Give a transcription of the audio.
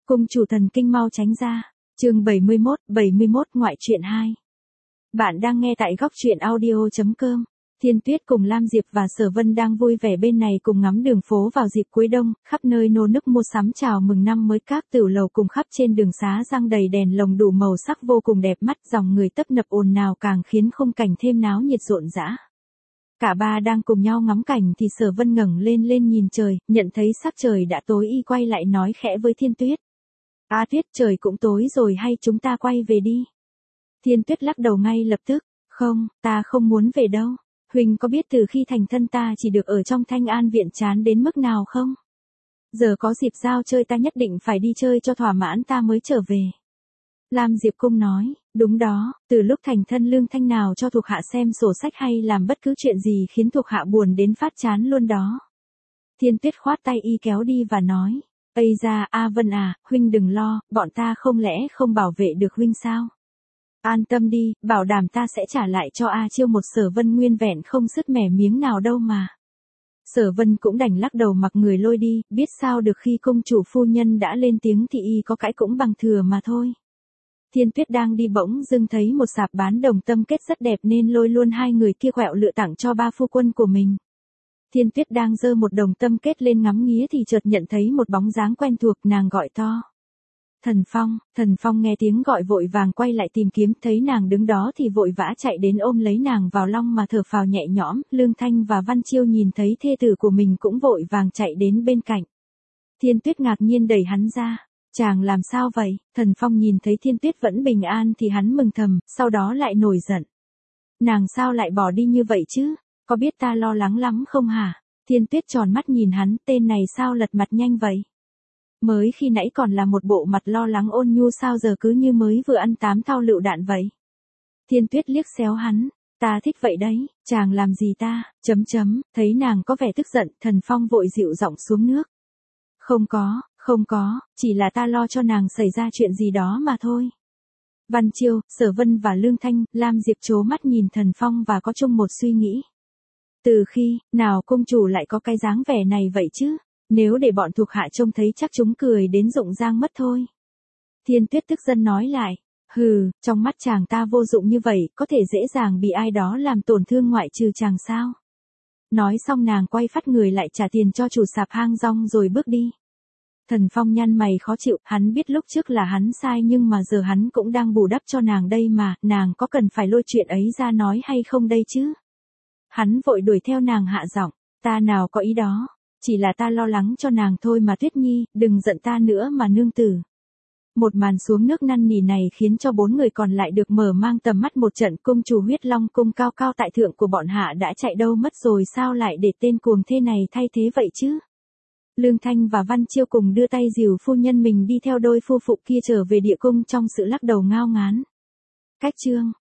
Cung chủ thần kinh mau tránh ra. Chương 71 ngoại truyện 2. Bạn đang nghe tại góc truyện audio.com. Thiên Tuyết cùng Lam Diệp và Sở Vân đang vui vẻ bên này cùng ngắm đường phố vào dịp cuối đông, khắp nơi nô nức mua sắm chào mừng năm mới, các tửu lầu cùng khắp trên đường xá răng đầy đèn lồng đủ màu sắc vô cùng đẹp mắt, dòng người tấp nập ồn ào càng khiến khung cảnh thêm náo nhiệt rộn rã. Cả ba đang cùng nhau ngắm cảnh thì Sở Vân ngẩng lên nhìn trời, nhận thấy sắc trời đã tối y quay lại nói khẽ với Thiên Tuyết. "A Tuyết, trời cũng tối rồi, hay chúng ta quay về đi?" Thiên Tuyết lắc đầu ngay lập tức. "Không, ta không muốn về đâu. Huynh có biết từ khi thành thân ta chỉ được ở trong Thanh An viện chán đến mức nào không? Giờ có dịp giao chơi ta nhất định phải đi chơi cho thỏa mãn ta mới trở về." Lam Diệp Cung nói, "Đúng đó, từ lúc thành thân Lương Thanh nào cho thuộc hạ xem sổ sách hay làm bất cứ chuyện gì khiến thuộc hạ buồn đến phát chán luôn đó." Thiên Tuyết khoát tay y kéo đi và nói, "Ây da, A Vân à, huynh đừng lo, bọn ta không lẽ không bảo vệ được huynh sao? An tâm đi, bảo đảm ta sẽ trả lại cho A Chiêu một Sở Vân nguyên vẹn không sứt mẻ miếng nào đâu mà." Sở Vân cũng đành lắc đầu mặc người lôi đi, biết sao được khi công chủ phu nhân đã lên tiếng thì y có cãi cũng bằng thừa mà thôi. Thiên Tuyết đang đi bỗng dưng thấy một sạp bán đồng tâm kết rất đẹp nên lôi luôn hai người kia quẹo lựa tặng cho ba phu quân của mình. Thiên Tuyết đang giơ một đồng tâm kết lên ngắm nghía thì chợt nhận thấy một bóng dáng quen thuộc, nàng gọi to. Thần Phong nghe tiếng gọi vội vàng quay lại tìm kiếm, thấy nàng đứng đó thì vội vã chạy đến ôm lấy nàng vào lòng mà thở phào nhẹ nhõm. Lương Thanh và Văn Chiêu nhìn thấy thê tử của mình cũng vội vàng chạy đến bên cạnh. Thiên Tuyết ngạc nhiên đẩy hắn ra. "Chàng làm sao vậy?" Thần Phong nhìn thấy Thiên Tuyết vẫn bình an thì hắn mừng thầm, sau đó lại nổi giận. "Nàng sao lại bỏ đi như vậy chứ? Có biết ta lo lắng lắm không hả?" Thiên Tuyết tròn mắt nhìn hắn, tên này sao lật mặt nhanh vậy? Mới khi nãy còn là một bộ mặt lo lắng ôn nhu, sao giờ cứ như mới vừa ăn 8 thao lựu đạn vậy? Thiên Tuyết liếc xéo hắn, "Ta thích vậy đấy, chàng làm gì ta?" Thấy nàng có vẻ tức giận, Thần Phong vội dịu giọng xuống nước. Không có, chỉ là ta lo cho nàng xảy ra chuyện gì đó mà thôi." Văn Chiêu, Sở Vân và Lương Thanh, Lam Diệp trố mắt nhìn Thần Phong và có chung một suy nghĩ. Từ khi nào công chủ lại có cái dáng vẻ này vậy chứ? Nếu để bọn thuộc hạ trông thấy chắc chúng cười đến rụng răng mất thôi. Thiên Tuyết tức giận nói lại, "Hừ, trong mắt chàng ta vô dụng như vậy, có thể dễ dàng bị ai đó làm tổn thương ngoại trừ chàng sao?" Nói xong nàng quay phắt người lại trả tiền cho chủ sạp hang rong rồi bước đi. Thần Phong nhăn mày khó chịu, hắn biết lúc trước là hắn sai nhưng mà giờ hắn cũng đang bù đắp cho nàng đây mà, nàng có cần phải lôi chuyện ấy ra nói hay không đây chứ? Hắn vội đuổi theo nàng hạ giọng, "Ta nào có ý đó, chỉ là ta lo lắng cho nàng thôi mà Tuyết Nhi, đừng giận ta nữa mà nương tử." Một màn xuống nước năn nỉ này khiến cho 4 người còn lại được mở mang tầm mắt một trận. Cung chủ Huyết Long cung cao cao tại thượng của bọn hạ đã chạy đâu mất rồi, sao lại để tên cuồng thế này thay thế vậy chứ? Lương Thanh và Văn Chiêu cùng đưa tay dìu phu nhân mình đi theo đôi phu phụ kia trở về địa cung trong sự lắc đầu ngao ngán. Cách chương